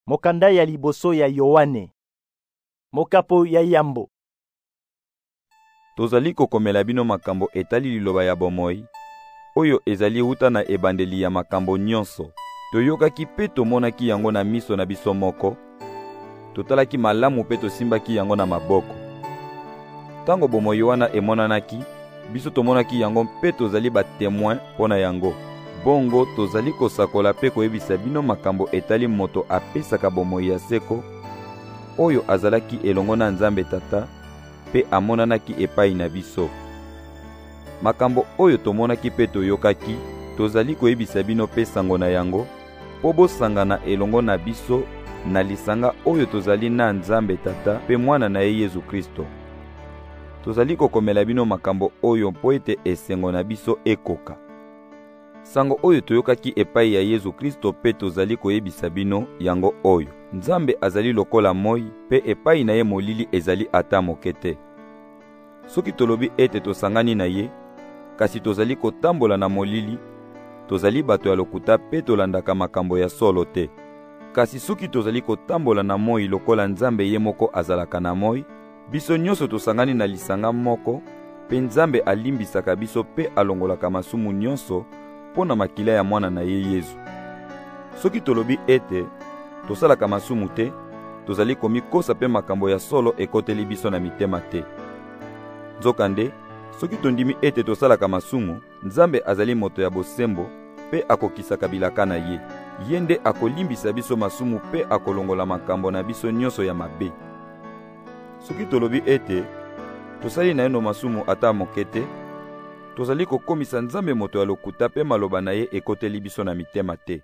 Mokanda ya liboso ya Yohane. Mokapo ya yambo. Tozali kokomela bino makambo etali liloba ya bomoi, oyo ezali wuta na ebandeli ya makambo nyonso. Toyokaki pe tomonaki yango na miso na biso moko, totalaki malamu pe tosimbaki yango na maboko. Tango bomoi wana emonanaki, biso tomonaki yango pe tozali batemoin mpo na yango. Bongo tozali kosakola pe koyebisa bino makambo etali moto apesaka bomoi ya seko, oyo azalaki elongo na Nzambe Tata, pe amonanaki epai na biso. Makambo oyo tomonaki pe toyokaki, tozali koyebisa bino pe sango na yango, po bosangana elongo na biso na lisanga oyo tozali na Nzambe Tata pe mwana na ye Yesu Kristo. Tozali kokomela bino makambo oyo mpo ete esengo na biso ekoka. Sango oyo toyokaki epai ya Yesu Kristo pe tozali koyebisa bino yango oyo. Nzambe azali lokola moi pe epai na ye molili ezali ata moke te. Soki tolobi ete tosangani na ye, kasi tozali kotambola na molili, tozali bato ya lokuta pe tolandaka makambo ya solo te. Kasi soki tozali kotambola na moi lokola Nzambe ye moko azalaka na moi, biso nyonso tosangani na lisanga moko, pe Nzambe alimbisaka biso pe alongolaka masumu nyonso mpo na makila ya mwana na ye Yesu. Soki tolobi ete tosalaka masumu te, tozali komikosa pe makambo ya solo ekoteli biso na mitema te. Nzokande, soki tondimi ete tosalaka masumu, Nzambe azali moto ya bosembo pe akokisaka bilaka na ye. Ye nde akolimbisa biso masumu pe akolongola makambo na biso nyonso ya mabe. Soki tolobi ete tosali na yeno masumu ata moke te, tozali kokomisa Nzambe moto ya lokuta pe maloba na ye ekoteli biso na mitema te.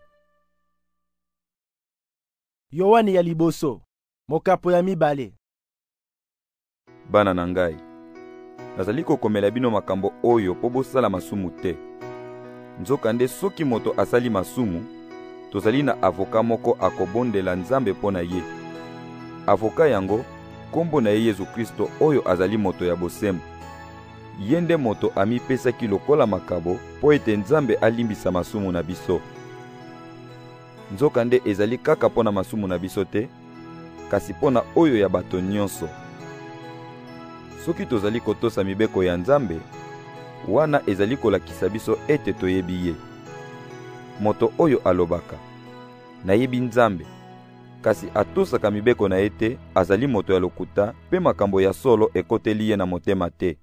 Yohane ya liboso. Mokapo ya mibale. Bana na ngai, nazali kokomela bino makambo oyo po bosala masumu te. Nzokande soki moto asali masumu, tozali na avoka moko akobondela Nzambe mpo na ye. Avoka yango, kombo na ye Yesu Kristo oyo azali moto ya bosembo. Ye nde moto amipesaki lokola makabo po ete Nzambe alimbisa masumu na biso. Nzokande ezali kaka pona masumu na biso te, kasi pona oyo ya bato nyonso. Soki tozali kotosa mibeko ya Nzambe, wana ezali kolakisa biso ete toyebi ye. Moto oyo alobaka, nayebi Nzambe, kasi atosaka mibeko na ye te, azali moto ya lokuta pe makambo ya solo ekoteli ye na motema te.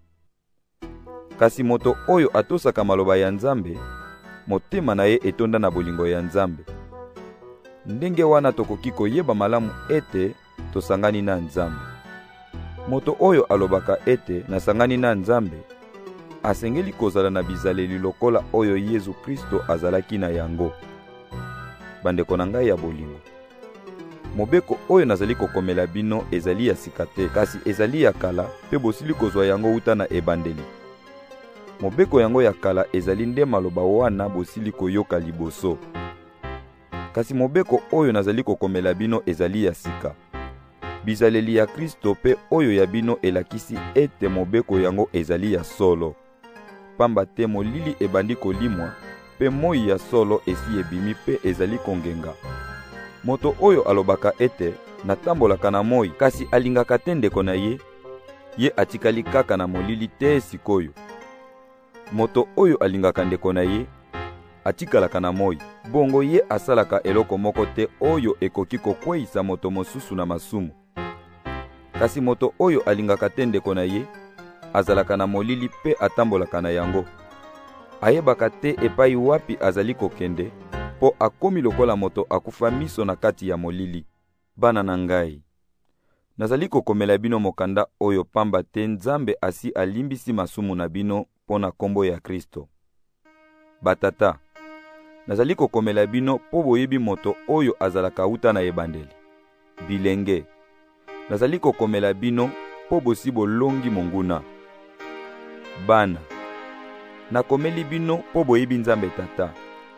Kasi moto oyo atosaka maloba ya Nzambe, motema na ye etonda na bolingo ya Nzambe. Ndenge wana tokoki koyeba malamu ete tosangani na Nzambe. Moto oyo alobaka ete nasangani na Nzambe, asengeli kozala na bizaleli lokola oyo Yesu Kristo azalaki na yango. Bandeko na ngai ya bolingo, mobeko oyo nazali kokomela bino ezali ya sika te, kasi ezali ya kala pe bosili kozwa yango wuta na ebandeli. Mobeko yango ya kala ezali nde maloba wana bosili koyoka liboso. Kasi mobeko oyo nazali kokomela bino ezali ya sika. Bizaleli ya Kristo pe oyo ya bino elakisi ete mobeko yango ezali ya solo. Pamba te molili ebandi kolimwa, pe moi ya solo esi ebimi pe ezali kongenga. Moto oyo alobaka ete natambolaka na moi, kasi alingaka te ndeko na ye, ye atikali kaka na molili te sikoyo. Moto oyo alingaka ndeko na ye, atikalaka na moi, bongo ye asalaka eloko moko te oyo ekoki kokweyisa moto mosusu na masumu. Kasi moto oyo alingaka te ndeko na ye, azalaka na molili pe atambolaka na yango. Ayebaka te epai wapi azali kokende, po akomi lokola moto akufa miso na kati ya molili. Bana na ngai, nazali kokomela bino mokanda oyo pamba te Nzambe asi alimbisi masumu na bino pona kombo ya Kristo. Batata, nazali kokomela bino po boyebi moto oyo azalaka wuta na ebandeli. Bilenge, nazali kokomela bino po bosi bolongi monguna. Bana, nakomeli bino po boyebi Nzambe Tata.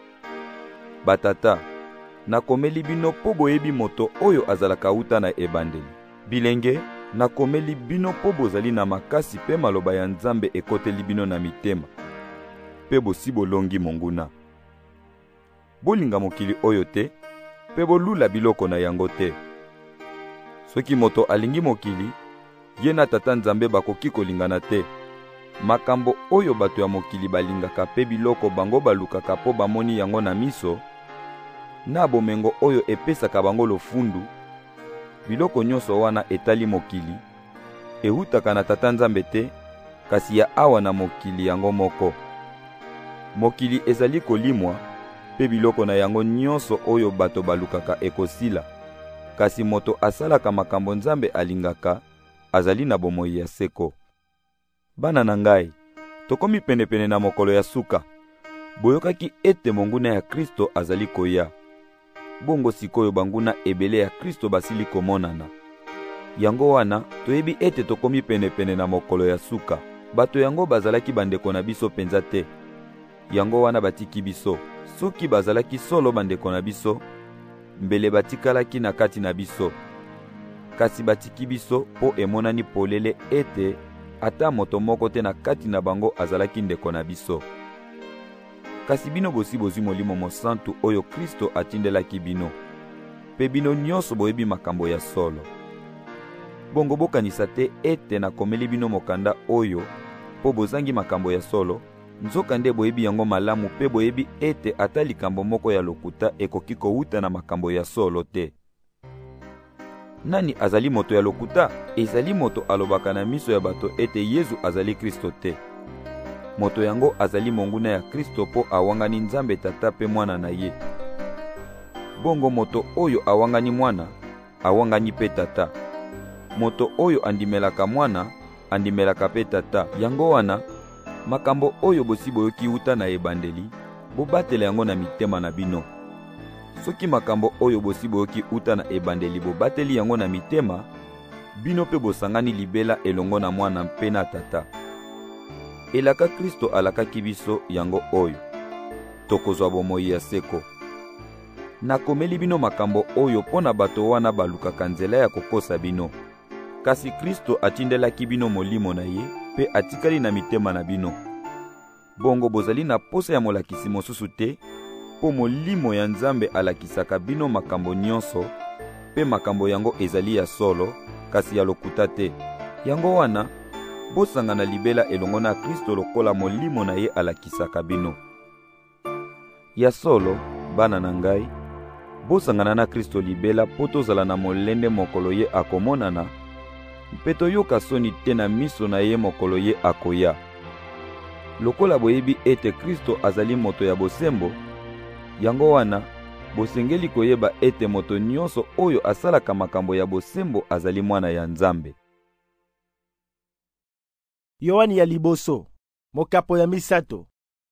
Batata, nakomeli bino po boyebi moto oyo azalaka wuta na ebandeli. Bilenge, nakomeli bino po bozali na makasi pe maloba ya Nzambe ekoteli bino na mitema, pe bosi bolongi monguna. Bolinga mokili oyo te, mpe bolula biloko na yango te. Soki moto alingi mokili, ye na Tata Nzambe bakoki kolingana te. Makambo oyo bato ya mokili balingaka mpe biloko bango balukaka mpo bamoni yango na miso, na bomengo oyo epesaka bango lofundu, biloko nyonso wana etali mokili, ehutaka na Tata Nzambe te, kasi ya awa na mokili yango moko. Mokili ezali kolimwa, mpe biloko na yango nyonso oyo bato balukaka ekosila, kasi moto asalaka makambo Nzambe alingaka, azali na bomoi ya seko. Bana na ngai, tokomi penepene na mokolo ya suka. Boyokaki ete monguna ya Kristo azali koya. Bongo sikoyo banguna ebele ya Kristo basili komonana. Yango wana, toyebi ete tokomi penepene na mokolo ya suka. Bato yango bazalaki bandeko na biso penza te. Yango wana batiki biso. Soki bazalaki solo bandeko na biso, mbele batikalaki na kati na biso. Kasi batiki biso po emonani polele ete ata moto moko te na kati na bango azalaki ndeko na biso. Kasi bino bosi bozwi Molimo Mosantu oyo Kristo atindelaki bino. Pe bino nyonso boyebi makambo ya solo. Bongo bokanisa te ete nakomeli bino mokanda oyo po bozangi makambo ya solo, nzoka nde boyebi yango malamu pe boyebi ete ata likambo moko ya lokuta ekoki kowuta na makambo ya solo te. Nani azali moto ya lokuta? Ezali moto alobaka na miso ya bato ete Yesu azali Kristo te. Moto yango azali monguna ya Kristo po awangani Nzambe Tata pe mwana na ye. Bongo moto oyo awangani mwana, awangani pe Tata. Moto oyo andimelaka mwana, andimelaka pe Tata. Yango wana, makambo oyo bosi boyoki uta na ebandeli, bobatela yango na mitema na bino. Soki makambo oyo bosi boyoki uta na ebandeli bobateli yango na mitema, bino pe bosangani libela elongo na mwana mpe na Tata. Elaka Kristo alakaki biso yango oyo. Tokozwa bomoi ya seko. Nakomeli bino makambo oyo pona bato wana balukaka nzela ya kokosa bino. Kasi Kristo atindelaki bino molimo na ye, pe atikali na mitema na bino. Bongo bozali na posa ya molakisi mosusu te, po molimo ya Nzambe alakisaka bino makambo nyonso, pe makambo yango ezali ya solo, kasi ya lokuta te. Yango wana, bosangana libela elongo na Kristo lokola molimo na ye alakisaka bino. Ya solo, bana na ngai, bosangana na Kristo libela po tozala na molende mokolo ye akomonana, mpe toyoka soni te na miso na ye mokolo ye akoya. Lokola boyebi ete Kristo azali moto ya bosembo, yango wana, bosengeli koyeba ete moto nyonso oyo asalaka makambo ya bosembo azali mwana ya Nzambe. Yohani ya liboso, mokapo ya misato.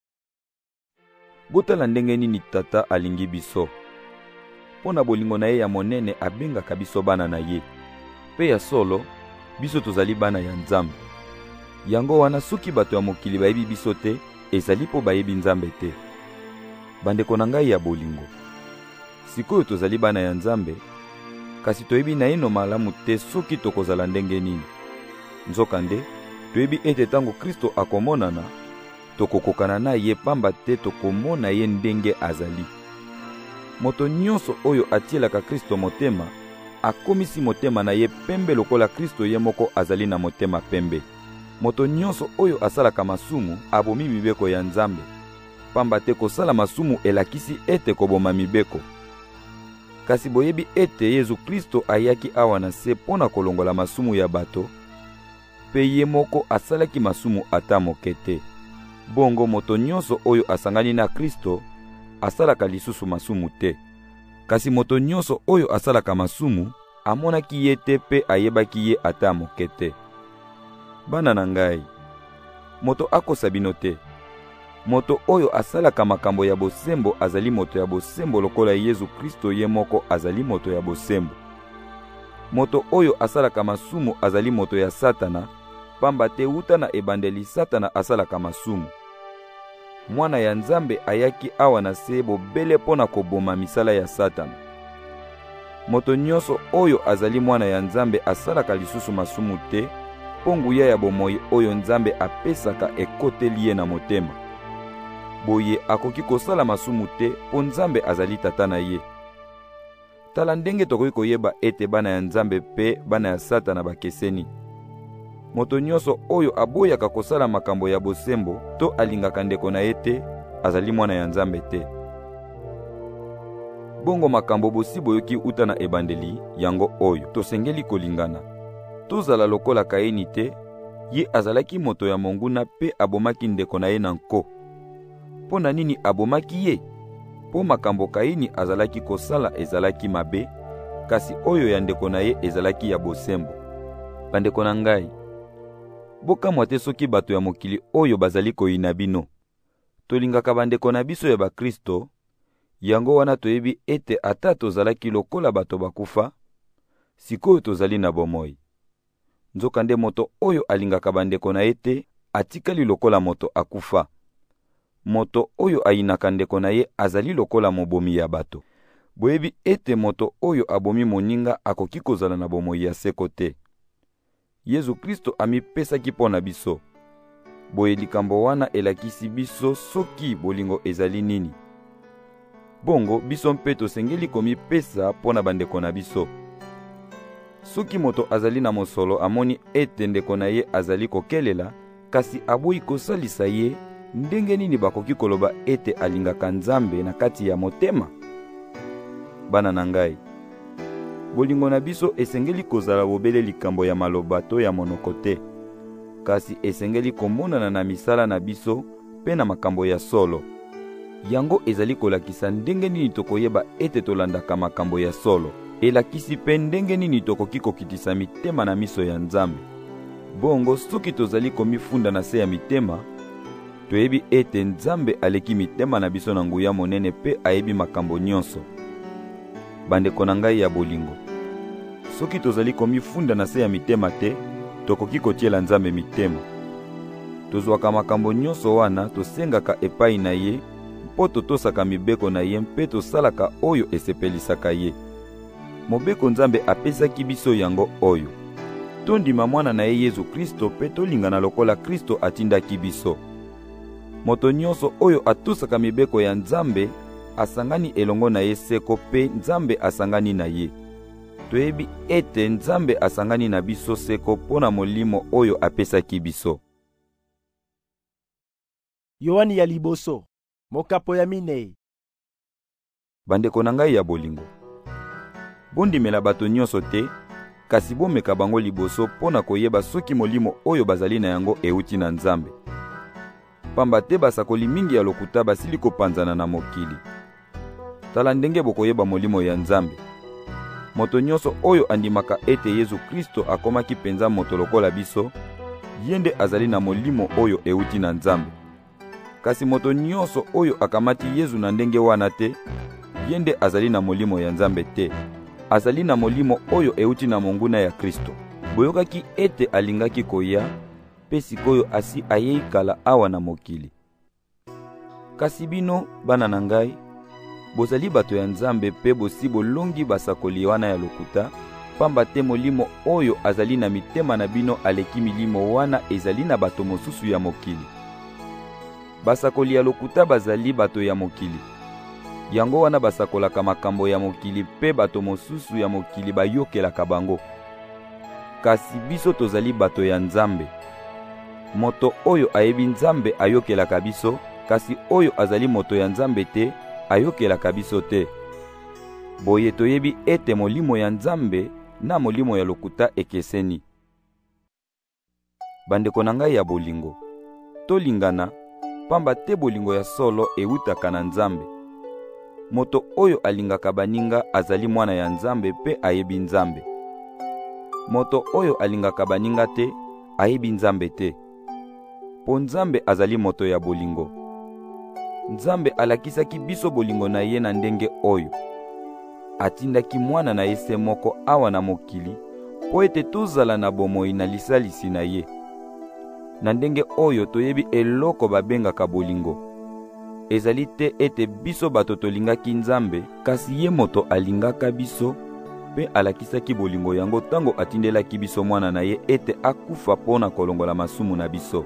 Botala ndenge nini Tata alingi biso. Pona bolingo na ye ya monene abengaka biso bana na ye. Pe ya solo, biso tozali bana ya Nzambe. Yango wana soki bato ya mokili bayebi biso te, ezali po bayebi Nzambe te. Bandeko na ngai ya bolingo. Sikoyo tozali bana ya Nzambe, kasi toyebi na ino malamu te soki tokozala ndenge nini. Nzokande, toyebi ete tango Kristo akomonana, tokokokana na ye pamba te tokomona ye ndenge azali. Moto nyonso oyo atielaka Kristo motema, akomisi motema na ye pembe lokola Kristo ye moko azali na motema pembe. Moto nyonso oyo asalaka masumu, abomi mibeko ya Nzambe. Pamba te kosala masumu elakisi ete koboma mibeko. Kasi boyebi ete Yesu Kristo ayaki awa na se pona kolongola masumu ya bato, pe ye moko asalaki masumu ata moke te. Bongo moto nyonso oyo asangani na Kristo, asalaka lisusu masumu te. Kasi moto nyonso oyo asalaka masumu, amonaki ye te pe ayebaki ye ata moke te. Bana na ngai, moto akosa bino te. Moto oyo asalaka makambo ya bosembo azali moto ya bosembo lokola Yesu Kristo ye moko azali moto ya bosembo. Moto oyo asalaka masumu azali moto ya Satana, pamba te uta na ebandeli Satana asalaka masumu. Mwana ya Nzambe ayaki awa na se bobele pona koboma misala ya Satana. Moto nyonso oyo azali mwana ya Nzambe asalaka lisusu masumu te, po nguya ya bomoi oyo Nzambe apesaka ekoteli ye na motema. Boye akoki kosala masumu te po Nzambe azali Tata na ye. Tala ndenge tokoki koyeba ete bana ya Nzambe pe bana ya Satana bakeseni. Moto nyonso oyo aboyaka kosala makambo ya bosembo to alingaka ndeko na ye te, azali mwana ya Nzambe te. Bongo makambo bosi boyoki uta na ebandeli yango oyo tosengeli kolingana. Tozala lokola Kaini te, ye azalaki moto ya monguna pe abomaki ndeko na ye na nko. Po na nini abomaki ye? Po makambo Kaini azalaki kosala ezalaki mabe, kasi oyo ya ndeko na ye ezalaki ya bosembo. Bandeko na ngai, bokamwa te soki bato ya mokili oyo bazali koyina bino. Tolingaka bandeko na biso ya bakristo, yango wana toyebi ete ata tozalaki lokola bato bakufa, sikoyo tozali na bomoi. Nzokande moto oyo alingaka bandeko na ye te, atikali lokola moto akufa. Moto oyo ayinaka ndeko na ye azali lokola mobomi ya bato. Boyebi ete moto oyo abomi moninga akoki kozala na bomoi ya seko te. Yesu Kristo amipesaki mpo na biso. Boye likambo wana elakisi biso soki bolingo ezali nini. Bongo biso mpe tosengeli komipesa mpo na bandeko na biso. Soki moto azali na mosolo amoni ete ndeko na ye azali kokelela, kasi aboyi kosalisa ye, ndenge nini bakoki koloba ete alingaka Nzambe na kati ya motema? Bana na ngai, bolingo na biso esengeli kozala bobele likambo ya maloba to ya monoko te, kasi esengeli komonana na misala na biso pe na makambo ya solo. Yango ezali kolakisa ndenge nini tokoyeba ete tolandaka makambo ya solo. Elakisi pe ndenge nini tokoki kokitisa mitema na miso ya Nzambe. Bongo soki tozali komifunda na se ya mitema, toyebi ete Nzambe aleki mitema na biso na nguya monene pe ayebi makambo nyonso. Bandeko na ngai ya bolingo, soki tozali komifunda na se ya mitema te, tokoki kotiela Nzambe mitema. Tozwaka makambo nyonso wana tosengaka epai na ye, mpo totosaka mibeko na ye mpe tosalaka oyo esepelisaka ye. Mobeko Nzambe apesaki biso yango oyo: tondima mwana na ye Yesu Kristo pe tolingana lokola Kristo atindaki biso. Moto nyonso oyo atosaka mibeko ya Nzambe asangani elongo na ye seko pe Nzambe asangani na ye. Toyebi ete Nzambe asangani na biso seko mpo na molimo oyo apesaki biso. Yohani ya liboso, mokapo ya minei. Bandeko na ngai ya bolingo, bondimela bato nyonso te, kasi bomeka bango liboso mpo na koyeba soki molimo oyo bazali na yango euti na Nzambe. Pamba te basakoli mingi ya lokuta basili kopanzana na mokili. Tala ndenge bokoyeba molimo ya Nzambe. Moto nyonso oyo andimaka ete Yesu Kristo akomaki penza moto lokola biso, yende azali na molimo oyo euti na Nzambe. Kasi moto nyonso oyo akamati Yesu na ndenge wana te, yende azali na molimo ya Nzambe te. Azali na molimo oyo euti na monguna ya Kristo. Boyokaki ete alingaki koya, pe sikoyo asi ayei kala awa na mokili. Kasi bino, bana na ngai, bozali bato ya Nzambe pe bosi bolongi basakoli wana ya lokuta, pamba te molimo oyo azali na mitema na bino aleki milimo wana ezali na bato mosusu ya mokili. Basakoli ya lokuta bazali bato ya mokili. Yango wana basakolaka makambo ya mokili pe bato mosusu ya mokili bayokelaka bango. Kasi biso tozali bato ya Nzambe. Moto oyo ayebi Nzambe ayokelaka biso, kasi oyo azali moto ya Nzambe te, ayokelaka biso te. Boye toyebi ete molimo ya Nzambe na molimo ya lokuta ekeseni. Bandeko na ngai ya bolingo, tolingana, pamba te bolingo ya solo eutaka na Nzambe. Moto oyo alingaka baninga azali mwana ya Nzambe pe ayebi Nzambe. Moto oyo alingaka baninga te, ayebi Nzambe te. Po Nzambe azali moto ya bolingo. Nzambe alakisaki biso bolingo na ye na ndenge oyo: atindaki mwana na ye se moko awa na mokili, po ete tozala na bomoi na lisalisi na ye. Na ndenge oyo toyebi eloko babengaka bolingo. Ezali te ete biso bato tolingaki Nzambe, kasi ye moto alingaka biso, pe alakisaki bolingo yango tango atindelaki biso mwana na ye ete akufa mpo na kolongola masumu na biso.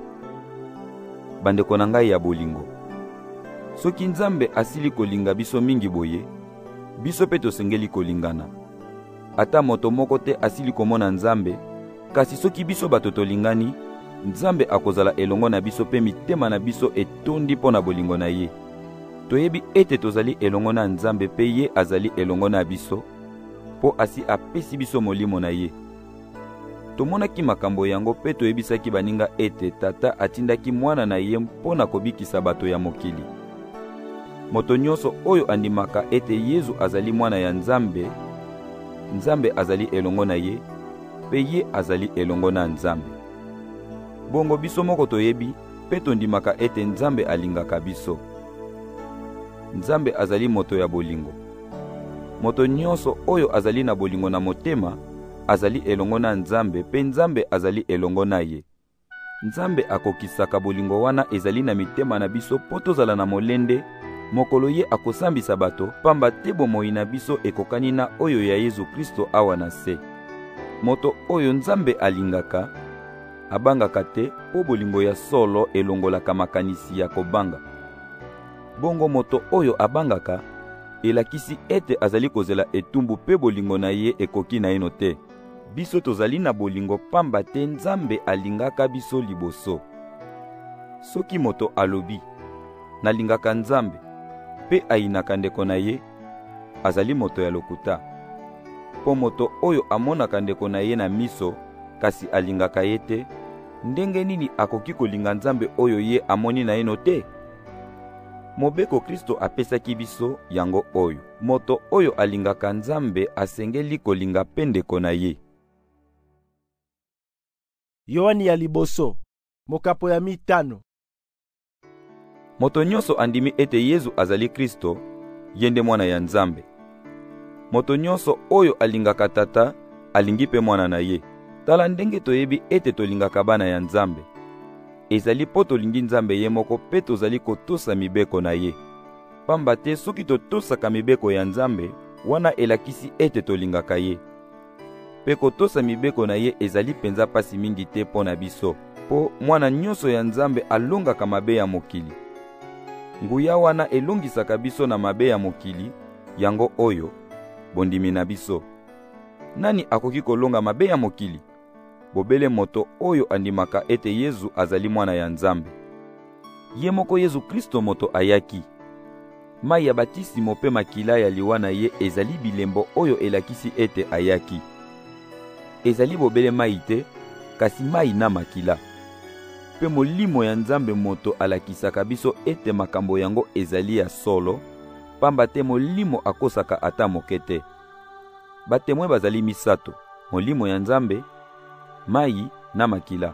Bandeko na ngai ya bolingo, soki Nzambe asili kolinga biso mingi boye, biso mpe tosengeli kolingana. Ata moto moko te asili komona Nzambe, kasi soki biso bato tolingani, Nzambe akozala elongo na biso mpe mitema na biso etondi mpo na bolingo na ye. Toyebi ete tozali elongo na Nzambe mpe ye azali elongo na biso, mpo asi apesi biso molimo na ye. Tomonaki makambo yango mpe toyebisaki baninga ete Tata atindaki mwana na ye mpo na kobikisa bato ya mokili. Moto nyonso oyo andimaka ete Yesu azali mwana ya Nzambe, Nzambe azali elongo na ye, mpe ye azali elongo na Nzambe. Bongo biso moko toyebi mpe tondimaka ete Nzambe alingaka biso. Nzambe azali moto ya bolingo. Moto nyonso oyo azali na bolingo na motema azali elongo na Nzambe mpe Nzambe azali elongo na ye. Nzambe akokisaka bolingo wana ezali na mitema na biso po tozala na molende mokolo ye akosambisa bato, pamba te bomoi na biso ekokani na oyo ya Yesu Kristo awa na se. Moto oyo Nzambe alingaka abangaka te po bolingo ya solo elongolaka makanisi ya kobanga. Bongo moto oyo abangaka elakisi ete azali kozela etumbu pe bolingo na ye ekoki na eno te. Biso tozali na bolingo pamba te Nzambe alingaka biso liboso. Soki moto alobi nalingaka Nzambe pe ayinaka ndeko na ye, azali moto ya lokuta. Po moto oyo amonaka ndeko na ye na miso kasi alingaka ye te, ndenge nini akoki kolinga Nzambe oyo ye amoni na eno te? Mobeko Kristo apesaki biso yango oyo. Moto oyo alingaka Nzambe asengeli kolinga pe ndeko na ye. Yohani ya liboso, mokapo ya 5. Moto nyonso andimi ete Yesu azali Kristo, yende mwana ya Nzambe. Moto nyonso oyo alingaka Tata, alingi pe mwana na ye. Tala ndenge toyebi ete tolingaka bana ya Nzambe. Ezali po tolingi Nzambe ye moko pe tozali kotosa mibeko na ye. Pamba te soki totosaka mibeko ya Nzambe, wana elakisi ete tolingaka ye. Pe kotosa mibeko na ye ezali penza pasi mingi te mpo na biso, po mwana nyonso ya Nzambe alongaka mabe ya mokili. Nguya wana elongisaka biso na mabe ya mokili, yango oyo bondimi na biso. Nani akoki kolonga mabe ya mokili? Bobele moto oyo andimaka ete Yesu azali mwana ya Nzambe. Ye moko Yesu Kristo moto ayaki. Mai ya batisimo pe makila ya liwa na ye ezali bilembo oyo elakisi ete ayaki. Ezali bobele mai te, kasi mai na makila. Pe molimo ya Nzambe moto alakisaka biso ete makambo yango ezali ya solo, pamba te molimo akosaka ata moke te. Batemwe bazali misato, molimo ya Nzambe, mai na makila.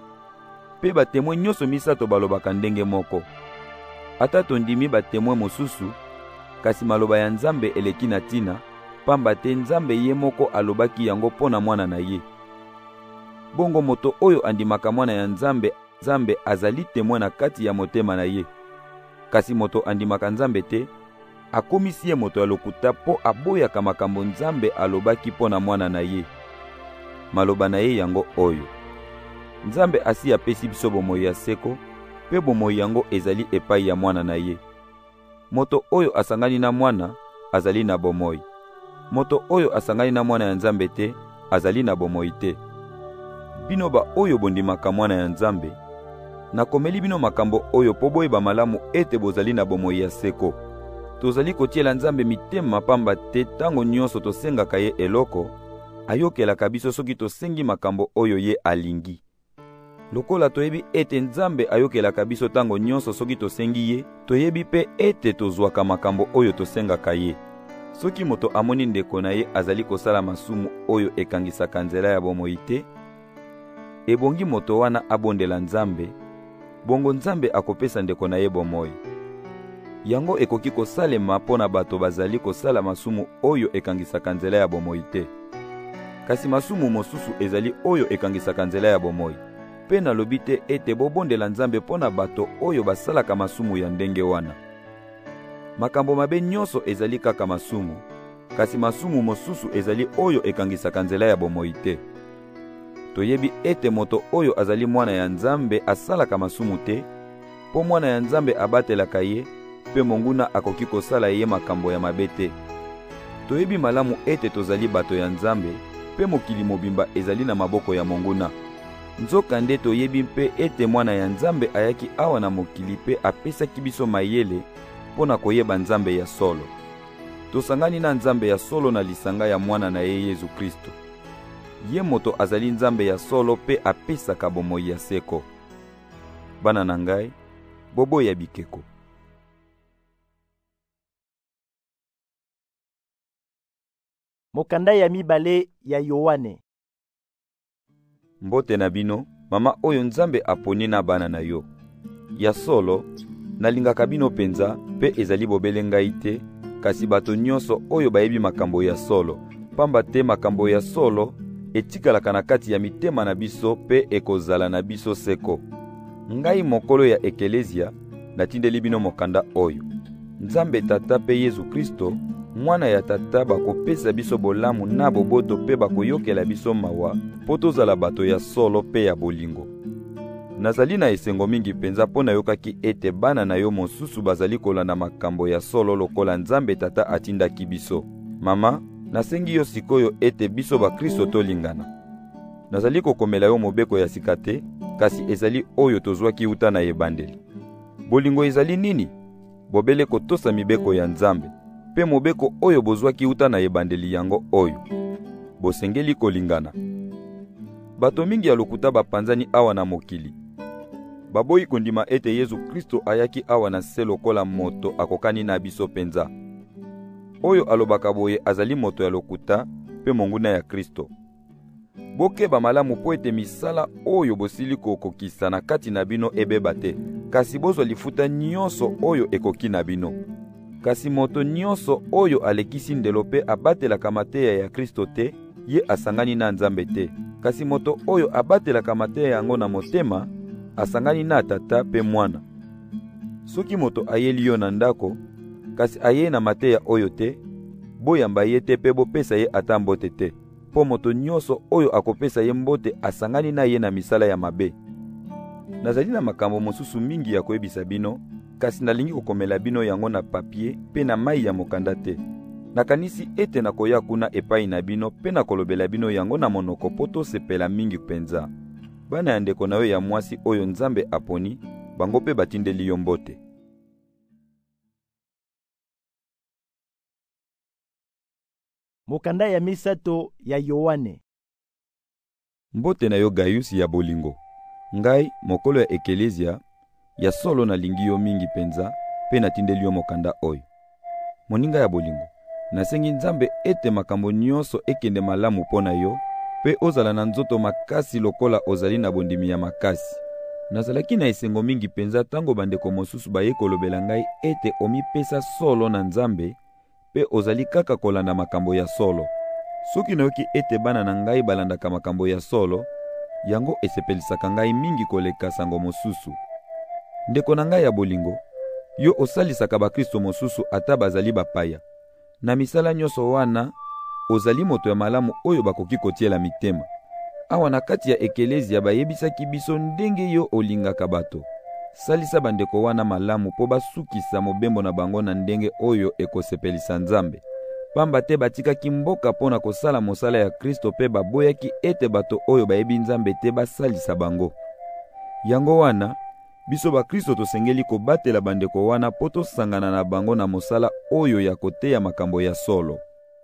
Pe batemwe nyonso misato balobaka ndenge moko. Ata tondimi batemwe mosusu, kasi maloba ya Nzambe eleki na tina, pamba te Nzambe ye moko alobaki yango pona mwana na ye. Bongo moto oyo andimaka mwana ya Nzambe, Nzambe azali temwe na kati ya motema na ye. Kasi moto andimaka Nzambe te, akomisi ye moto ya lokuta po aboyaka makambo Nzambe alobaki pona mwana na ye. Maloba na ye yango oyo. Nzambe asi apesi biso bomoi ya seko, pe bomoi yango ezali epai ya mwana na ye. Moto oyo asangani na mwana, azali na bomoi. Moto oyo asangani na mwana ya Nzambe te, azali na bomoi te. Bino ba oyo bondimaka mwana ya Nzambe, nakomeli bino makambo oyo po boyeba malamu ete bozali na bomoi ya seko. Tozali kotiela Nzambe mitema pamba te tango nyonso tosengaka ye eloko, ayokelaka biso soki tosengi makambo oyo ye alingi. Lokola toyebi ete Nzambe ayokelaka biso tango nyonso soki tosengi ye, toyebi pe ete tozwaka makambo oyo tosengaka ye. Soki moto amoni ndeko na ye azali kosala masumu oyo ekangisaka nzela ya bomoi te, ebongi moto wana abondela Nzambe, bongo Nzambe akopesa ndeko na ye bomoi. Yango ekoki kosalema pona bato bazali kosala masumu oyo ekangisaka nzela ya bomoi te. Kasi masumu mosusu ezali oyo ekangisaka nzela ya bomoi. Pe nalobi te ete bobondela Nzambe pona bato oyo basalaka masumu ya ndenge wana. Makambo mabe nyonso ezali kaka masumu, kasi masumu mosusu ezali oyo ekangisaka nzela ya bomoi te. Toyebi ete moto oyo azali mwana ya Nzambe asalaka masumu te, po mwana ya Nzambe abatelaka ye, pe monguna akoki kosala ye makambo ya mabe te. toyebi malamu ete tozali bato ya Nzambe mpe mokili mobimba ezali na maboko ya monguna. Nzokande toyebi mpe ete mwana ya Nzambe ayaki awa na mokili mpe apesaki biso mayele mpo na koyeba Nzambe ya solo. Tosangani na Nzambe ya solo na lisanga ya mwana na ye Yesu Kristo. Ye moto azali Nzambe ya solo mpe apesaka bomoi ya seko. Bana na ngai, bobo ya bikeko. Mokanda ya mibale ya Yohane. Mbote na bino, mama oyo Nzambe aponi na bana na yo. Ya solo, nalingaka bino penza, pe ezali bobele ngai te, kasi bato nyonso oyo bayebi makambo ya solo. Pamba te makambo ya solo, etikalaka na kati ya mitema na biso pe ekozala na biso seko. Ngai mokolo ya ekelezia, natindeli bino mokanda oyo. Nzambe tata pe Yesu Kristo, mwana ya tata bakopesa biso bolamu na boboto pe bakoyokela biso mawa, po tozala bato ya solo pe ya bolingo. Nazali na esengo mingi penza po nayokaki ete bana na yo mosusu bazali kolanda makambo ya solo lokola Nzambe tata atindaki biso. Mama, nasengi yo sikoyo ete biso ba Kristo tolingana. Nazali kokomela yo mobeko ya sika te, kasi ezali oyo tozwaki uta na ebandeli. Bolingo ezali nini? Bobele kotosa mibeko ya Nzambe, pe mobeko oyo bozwaki uta na ebandeli yango oyo. Bosengeli kolingana. Bato mingi ya lokuta bapanzani awa na mokili. Baboyi kondima ete Yesu Kristo ayaki awa na se lokola moto akokani na biso penza. Oyo alobaka boye azali moto ya lokuta pe monguna ya Kristo. Bokeba malamu po ete misala oyo bosili kokokisa na kati na bino ebeba te, kasi bozwa lifuta nyonso oyo ekoki na bino. Kasi moto nyonso oyo alekisi ndelo pe abatelaka mateya ya Kristo te, ye asangani na Nzambe te. Kasi moto oyo abatelaka mateya yango na motema, asangani na tata pe mwana. Soki moto ayeli yo na ndako, kasi aye na mateya oyo te, boyamba ye te pe bopesa ye ata mbote te. Po moto nyonso oyo akopesa ye mbote asangani na ye na misala ya mabe. Nazali na makambo mosusu mingi ya koyebisa bino, kasi nalingi kokomela bino yango na papie pe na mai ya mokanda te. Nakanisi ete nakoya kuna epai na bino pe nakolobela bino yango na monoko po tosepela mingi penza. Bana ya ndeko na yo ya mwasi oyo Nzambe aponi, bango pe batindeli yo mbote. Mokanda ya misato ya Yohane. Mbote na yo Gaius ya bolingo. Ngai, mokolo ya ekelezia, ya solo nalingi yo mingi penza, pe natindeli yo mokanda oyo. Moninga ya bolingo, nasengi Nzambe ete makambo nyonso ekende malamu pona yo, pe ozala na nzoto makasi lokola ozali na bondimi ya makasi. Nazalaki na esengo mingi penza tango bandeko mosusu baye kolobela ngai ete omipesa solo na Nzambe, pe ozali kaka kolanda makambo ya solo. Soki nayoki ete bana na ngai balandaka makambo ya solo, yango esepelisaka ngai mingi koleka sango mosusu. Ndeko na ngai ya bolingo, yo osalisaka bakristo mosusu ata bazali bapaya. Na misala nyonso wana, ozali moto ya malamu oyo bakoki kotiela mitema. Awa na kati ya ekelezia bayebisaki biso ndenge yo olingaka bato. Salisa bandeko wana malamu po basukisa mobembo na bango na ndenge oyo ekosepelisa Nzambe. Pamba te batikaki mboka pona kosala mosala ya Kristo pe baboyaki ete bato oyo bayebi Nzambe te basalisa bango. Yango wana, biso ba Kristo tosengeli kobatela bandeko wana po tosangana na bango na mosala oyo ya koteya makambo ya solo.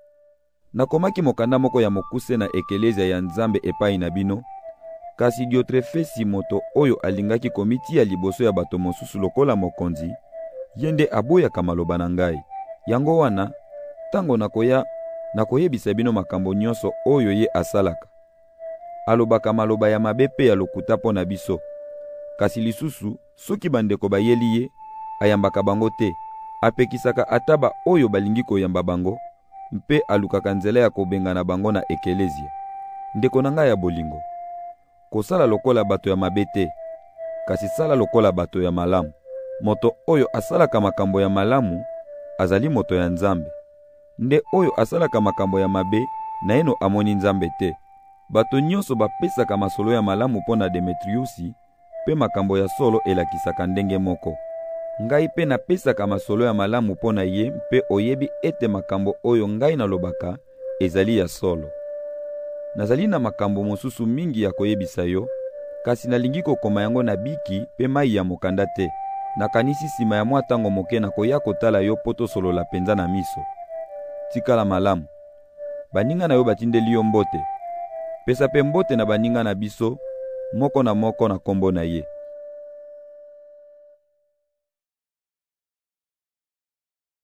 Nakomaki mokanda moko ya mokuse na ekelezia ya Nzambe epai na bino, kasi Diotrefesi moto oyo alingaki komiti ya liboso ya bato mosusu lokola mokonzi, yende aboyaka maloba na ngai. Yango wana, tango nakoyebisa bino makambo nyonso oyo ye asalaka. Alobaka maloba ya mabe pe ya lokuta po na biso. Kasi lisusu, soki bandeko bayeli ye, ayambaka bango te, apekisaka ataba oyo balingi koyamba bango, mpe alukaka nzela ya kobengana bango na ekelezia. Ndeko na ngai ya bolingo, kosala lokola bato ya mabe te, kasi sala lokola bato ya malamu. Moto oyo asalaka makambo ya malamu, azali moto ya Nzambe. Nde oyo asalaka makambo ya mabe, na eno amoni Nzambe te. Bato nyonso bapesaka masolo ya malamu pona Demetriusi, pe makambo ya solo elakisaka ndenge moko. Ngai pe napesaka masolo ya malamu mpo na ye mpe oyebi ete makambo oyo ngai nalobaka ezali ya solo. Nazali na makambo mosusu mingi ya koyebisa yo, kasi nalingi kokoma yango na biki mpe mai ya mokanda te. Nakanisi nsima ya mwa ntango moke na koya kotala yo mpo tosolola penza na miso. Tikala malamu. Baninga na yo batindeli yo mbote. Pesa pe mbote na baninga na biso, moko na moko na kombo na ye.